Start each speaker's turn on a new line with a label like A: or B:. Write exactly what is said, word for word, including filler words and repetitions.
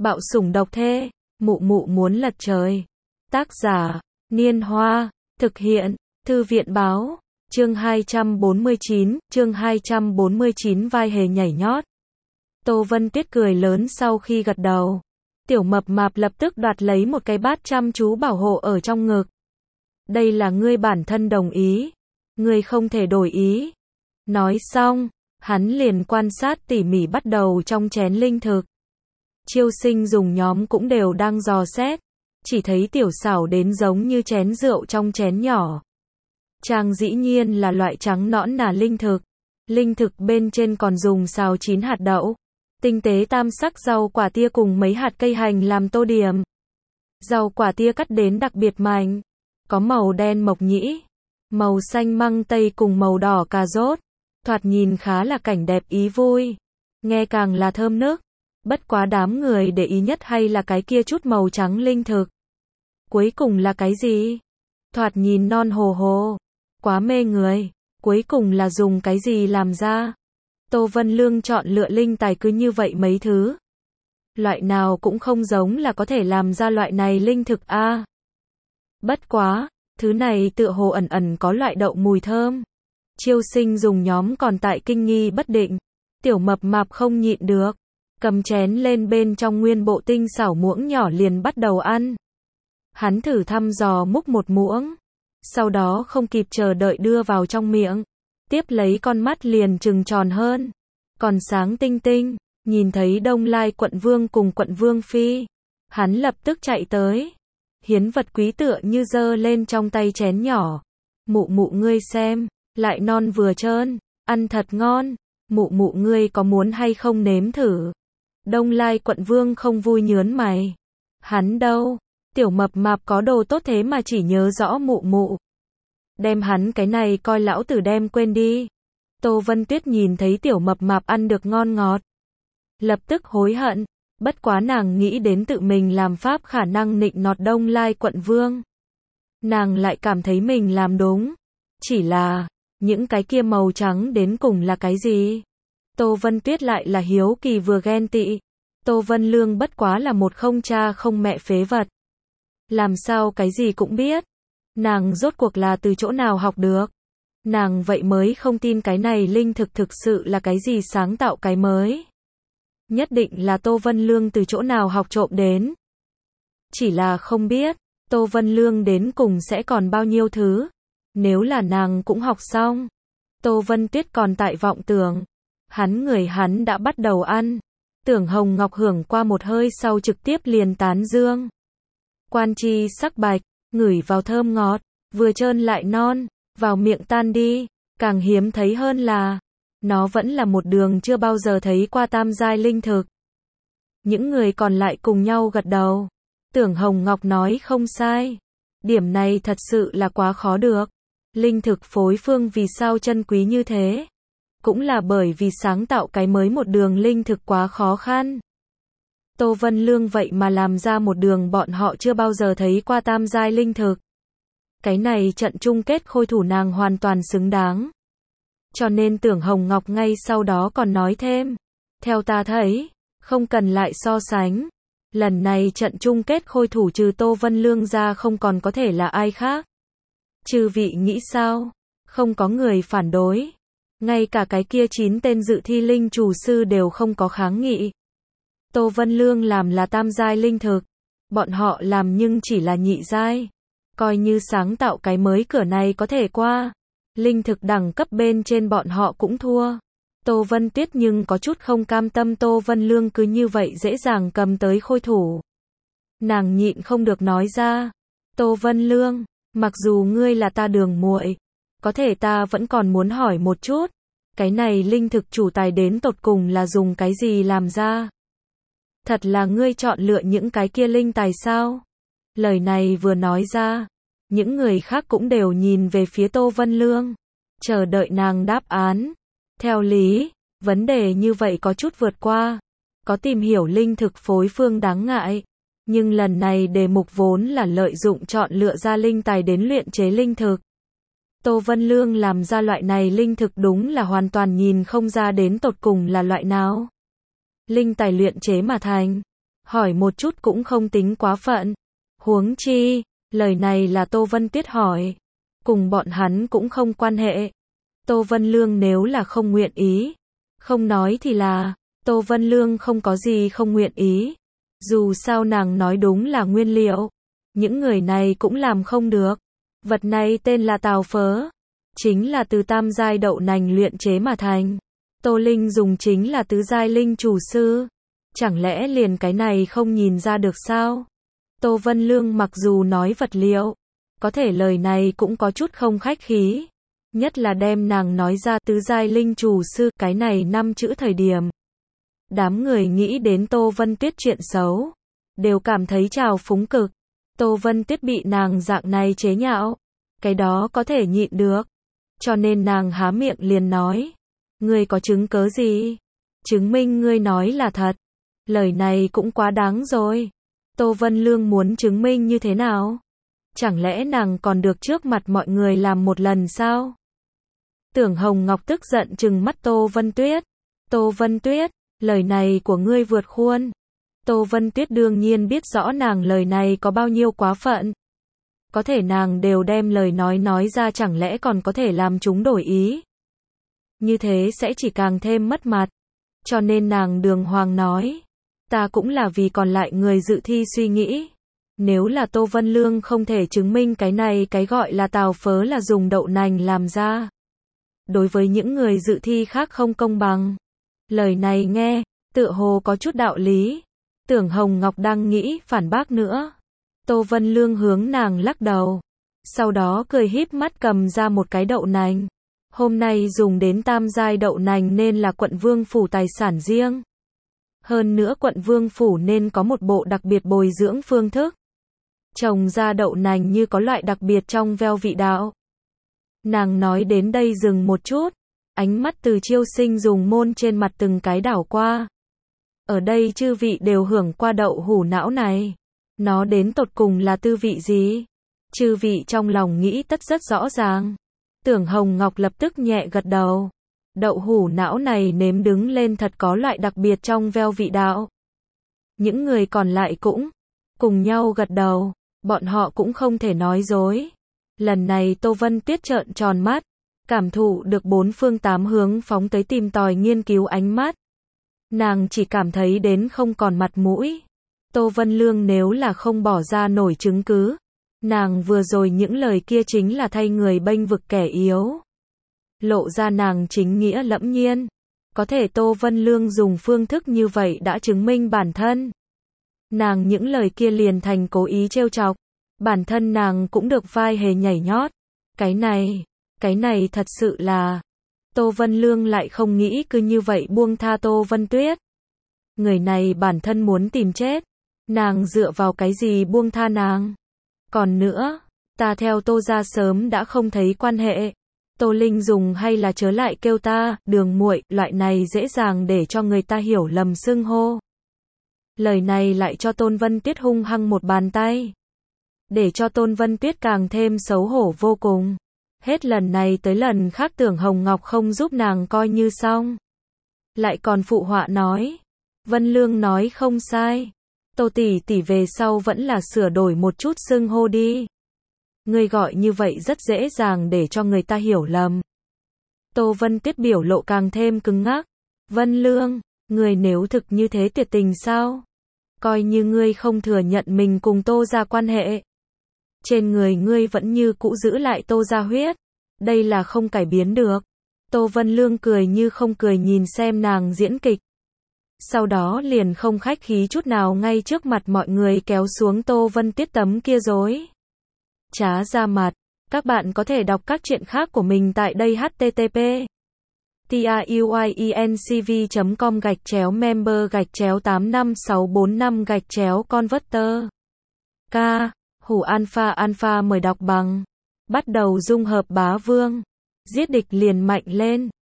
A: Bạo sủng độc thê, mụ mụ muốn lật trời. Tác giả, Niên Hoa, thực hiện, Thư viện báo, chương hai trăm bốn mươi chín, chương hai trăm bốn mươi chín vai hề nhảy nhót. Tô Vân Tuyết cười lớn sau khi gật đầu. Tiểu mập mạp lập tức đoạt lấy một cái bát chăm chú bảo hộ ở trong ngực. Đây là ngươi bản thân đồng ý. Ngươi không thể đổi ý. Nói xong, hắn liền quan sát tỉ mỉ bắt đầu trong chén linh thực. Chiêu sinh dùng nhóm cũng đều đang dò xét. Chỉ thấy tiểu xảo đến giống như chén rượu trong chén nhỏ. Trang dĩ nhiên là loại trắng nõn nà linh thực. Linh thực bên trên còn dùng xào chín hạt đậu. Tinh tế tam sắc rau quả tia cùng mấy hạt cây hành làm tô điểm. Rau quả tia cắt đến đặc biệt mảnh. Có màu đen mộc nhĩ, màu xanh măng tây cùng màu đỏ cà rốt. Thoạt nhìn khá là cảnh đẹp ý vui. Nghe càng là thơm nức. Bất quá đám người để ý nhất hay là cái kia chút màu trắng linh thực. Cuối cùng là cái gì? Thoạt nhìn non hồ hồ. Quá mê người. Cuối cùng là dùng cái gì làm ra? Tô Vân Lương chọn lựa linh tài cứ như vậy mấy thứ. Loại nào cũng không giống là có thể làm ra loại này linh thực a. À, bất quá, thứ này tựa hồ ẩn ẩn có loại đậu mùi thơm. Chiêu sinh dùng nhóm còn tại kinh nghi bất định. Tiểu mập mạp không nhịn được. Cầm chén lên bên trong nguyên bộ tinh xảo muỗng nhỏ liền bắt đầu ăn. Hắn thử thăm dò múc một muỗng. Sau đó không kịp chờ đợi đưa vào trong miệng. Tiếp lấy con mắt liền trừng tròn hơn. Còn sáng tinh tinh. Nhìn thấy Đông Lai quận vương cùng quận vương phi. Hắn lập tức chạy tới. Hiến vật quý tựa như giơ lên trong tay chén nhỏ. Mụ mụ ngươi xem. Lại non vừa trơn. Ăn thật ngon. Mụ mụ ngươi có muốn hay không nếm thử. Đông Lai quận vương không vui nhớn mày. Hắn đâu? Tiểu mập mạp có đồ tốt thế mà chỉ nhớ rõ mụ mụ. Đem hắn cái này coi lão tử đem quên đi. Tô Vân Tuyết nhìn thấy tiểu mập mạp ăn được ngon ngọt. Lập tức hối hận. Bất quá nàng nghĩ đến tự mình làm pháp khả năng nịnh nọt Đông Lai quận vương. Nàng lại cảm thấy mình làm đúng. Chỉ là, những cái kia màu trắng đến cùng là cái gì? Tô Vân Tuyết lại là hiếu kỳ vừa ghen tị. Tô Vân Lương bất quá là một không cha không mẹ phế vật. Làm sao cái gì cũng biết. Nàng rốt cuộc là từ chỗ nào học được. Nàng vậy mới không tin cái này linh thực thực sự là cái gì sáng tạo cái mới. Nhất định là Tô Vân Lương từ chỗ nào học trộm đến. Chỉ là không biết, Tô Vân Lương đến cùng sẽ còn bao nhiêu thứ. Nếu là nàng cũng học xong. Tô Vân Tuyết còn tại vọng tưởng. Hắn người hắn đã bắt đầu ăn. Tưởng Hồng Ngọc hưởng qua một hơi sau trực tiếp liền tán dương. Quan chi sắc bạch, ngửi vào thơm ngọt, vừa trơn lại non, vào miệng tan đi. Càng hiếm thấy hơn là, nó vẫn là một đường chưa bao giờ thấy qua tam giai linh thực. Những người còn lại cùng nhau gật đầu. Tưởng Hồng Ngọc nói không sai. Điểm này thật sự là quá khó được. Linh thực phối phương vì sao chân quý như thế? Cũng là bởi vì sáng tạo cái mới một đường linh thực quá khó khăn. Tô Vân Lương vậy mà làm ra một đường bọn họ chưa bao giờ thấy qua tam giai linh thực. Cái này trận chung kết khôi thủ nàng hoàn toàn xứng đáng. Cho nên Tưởng Hồng Ngọc ngay sau đó còn nói thêm. Theo ta thấy, không cần lại so sánh. Lần này trận chung kết khôi thủ trừ Tô Vân Lương ra không còn có thể là ai khác. Chư vị nghĩ sao? Không có người phản đối. Ngay cả cái kia chín tên dự thi linh chủ sư đều không có kháng nghị. Tô Vân Lương làm là tam giai linh thực. Bọn họ làm nhưng chỉ là nhị giai. Coi như sáng tạo cái mới cửa này có thể qua. Linh thực đẳng cấp bên trên bọn họ cũng thua. Tô Vân Tuyết nhưng có chút không cam tâm Tô Vân Lương cứ như vậy dễ dàng cầm tới khôi thủ. Nàng nhịn không được nói ra. Tô Vân Lương, mặc dù ngươi là ta đường muội, có thể ta vẫn còn muốn hỏi một chút. Cái này linh thực chủ tài đến tột cùng là dùng cái gì làm ra? Thật là ngươi chọn lựa những cái kia linh tài sao? Lời này vừa nói ra, những người khác cũng đều nhìn về phía Tô Vân Lương, chờ đợi nàng đáp án. Theo lý, vấn đề như vậy có chút vượt qua, có tìm hiểu linh thực phối phương đáng ngại, nhưng lần này đề mục vốn là lợi dụng chọn lựa ra linh tài đến luyện chế linh thực. Tô Vân Lương làm ra loại này linh thực đúng là hoàn toàn nhìn không ra đến tột cùng là loại nào. Linh tài luyện chế mà thành, hỏi một chút cũng không tính quá phận. Huống chi, lời này là Tô Vân Tuyết hỏi, cùng bọn hắn cũng không quan hệ. Tô Vân Lương nếu là không nguyện ý, không nói thì là, Tô Vân Lương không có gì không nguyện ý. Dù sao nàng nói đúng là nguyên liệu, những người này cũng làm không được. Vật này tên là tàu phớ, chính là từ tam giai đậu nành luyện chế mà thành. Tô Linh dùng chính là tứ giai linh chủ sư, chẳng lẽ liền cái này không nhìn ra được sao? Tô Vân Lương mặc dù nói vật liệu, có thể lời này cũng có chút không khách khí, nhất là đem nàng nói ra tứ giai linh chủ sư, cái này năm chữ thời điểm. Đám người nghĩ đến Tô Vân Tuyết chuyện xấu, đều cảm thấy trào phúng cực. Tô Vân Tuyết bị nàng dạng này chế nhạo, cái đó có thể nhịn được, cho nên nàng há miệng liền nói, ngươi có chứng cớ gì? Chứng minh ngươi nói là thật. Lời này cũng quá đáng rồi. Tô Vân Lương muốn chứng minh như thế nào? Chẳng lẽ nàng còn được trước mặt mọi người làm một lần sao? Tưởng Hồng Ngọc tức giận trừng mắt Tô Vân Tuyết. Tô Vân Tuyết, lời này của ngươi vượt khuôn. Tô Vân Tuyết đương nhiên biết rõ nàng lời này có bao nhiêu quá phận. Có thể nàng đều đem lời nói nói ra, chẳng lẽ còn có thể làm chúng đổi ý? Như thế sẽ chỉ càng thêm mất mặt. Cho nên nàng đường hoàng nói, ta cũng là vì còn lại người dự thi suy nghĩ. Nếu là Tô Vân Lương không thể chứng minh cái này cái gọi là tàu phớ là dùng đậu nành làm ra, đối với những người dự thi khác không công bằng. Lời này nghe, tựa hồ có chút đạo lý. Tưởng Hồng Ngọc đang nghĩ phản bác nữa. Tô Vân Lương hướng nàng lắc đầu. Sau đó cười híp mắt cầm ra một cái đậu nành. Hôm nay dùng đến tam giai đậu nành nên là quận Vương Phủ tài sản riêng. Hơn nữa quận Vương Phủ nên có một bộ đặc biệt bồi dưỡng phương thức. Trồng ra đậu nành như có loại đặc biệt trong veo vị đạo. Nàng nói đến đây dừng một chút. Ánh mắt từ Chiêu Sinh dùng môn trên mặt từng cái đảo qua. Ở đây chư vị đều hưởng qua đậu hủ não này. Nó đến tột cùng là tư vị gì? Chư vị trong lòng nghĩ tất rất rõ ràng. Tưởng Hồng Ngọc lập tức nhẹ gật đầu. Đậu hủ não này nếm đứng lên thật có loại đặc biệt trong veo vị đạo. Những người còn lại cũng cùng nhau gật đầu. Bọn họ cũng không thể nói dối. Lần này Tô Vân Tuyết trợn tròn mắt, cảm thụ được bốn phương tám hướng phóng tới tìm tòi nghiên cứu ánh mắt. Nàng chỉ cảm thấy đến không còn mặt mũi. Tô Vân Lương nếu là không bỏ ra nổi chứng cứ, nàng vừa rồi những lời kia chính là thay người bênh vực kẻ yếu. Lộ ra nàng chính nghĩa lẫm nhiên. Có thể Tô Vân Lương dùng phương thức như vậy đã chứng minh bản thân. Nàng những lời kia liền thành cố ý trêu chọc. Bản thân nàng cũng được vai hề nhảy nhót. Cái này, cái này thật sự là... Tô Vân Lương lại không nghĩ cứ như vậy buông tha Tô Vân Tuyết. Người này bản thân muốn tìm chết. Nàng dựa vào cái gì buông tha nàng? Còn nữa, ta theo Tô gia sớm đã không thấy quan hệ. Tô Linh dùng hay là chớ lại kêu ta, đường muội, loại này dễ dàng để cho người ta hiểu lầm xưng hô. Lời này lại cho Tôn Vân Tuyết hung hăng một bàn tay. Để cho Tôn Vân Tuyết càng thêm xấu hổ vô cùng. Hết lần này tới lần khác Tưởng Hồng Ngọc không giúp nàng coi như xong. Lại còn phụ họa nói. Vân Lương nói không sai. Tô tỷ tỷ về sau vẫn là sửa đổi một chút xưng hô đi. Ngươi gọi như vậy rất dễ dàng để cho người ta hiểu lầm. Tô Vân Tuyết biểu lộ càng thêm cứng ngắc. Vân Lương, ngươi nếu thực như thế tuyệt tình sao? Coi như ngươi không thừa nhận mình cùng Tô gia quan hệ. Trên người ngươi vẫn như cũ giữ lại Tô gia huyết. Đây là không cải biến được. Tô Vân Lương cười như không cười nhìn xem nàng diễn kịch. Sau đó liền không khách khí chút nào ngay trước mặt mọi người kéo xuống Tô Vân Tuyết tấm kia rối trá ra mặt. Các bạn có thể đọc các truyện khác của mình tại đây h t t p truyencv chấm com gạch chéo member gạch chéo tám năm sáu bốn năm gạch chéo converter. K. Hủ alpha alpha mời đọc bằng. Bắt đầu dung hợp bá vương. Giết địch liền mạnh lên.